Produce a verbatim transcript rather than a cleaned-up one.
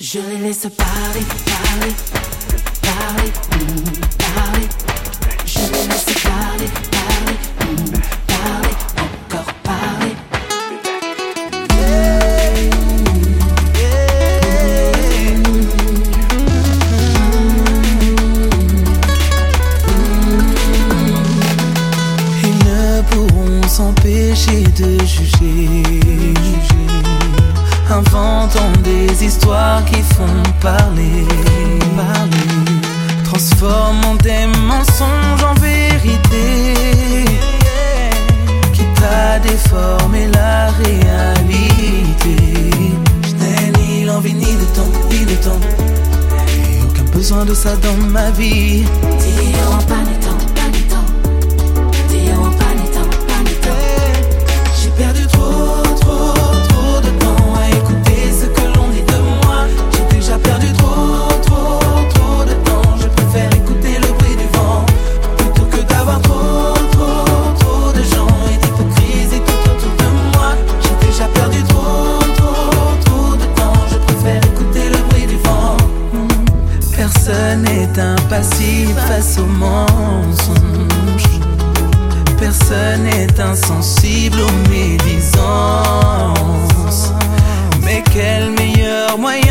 Je les laisse parler, parler, parler, mmh, parler. Je les laisse parler, parler, mmh, parler, encore parler. Ils ne pourront s'empêcher de juger, inventant des histoires qui font parler, parler. Transformant des mensonges en vérité, quitte à déformer la réalité. Je n'ai ni l'envie ni le temps, ni le temps, et aucun besoin de ça dans ma vie. Dis-moi pas le temps, pas le temps. Dis-moi pas le temps, pas le temps. J'ai perdu trop, trop, trop de temps à écouter ce que l'on dit de moi. J'ai déjà perdu trop, trop, trop de temps. Je préfère écouter le bruit du vent plutôt que d'avoir trop, trop, trop de gens et d'hypocrisie tout autour de moi. J'ai déjà perdu trop, trop, trop de temps. Je préfère écouter le bruit du vent. Personne n'est impassible face au mensonge. Personne n'est insensible aux médisances. Mais quel meilleur moyen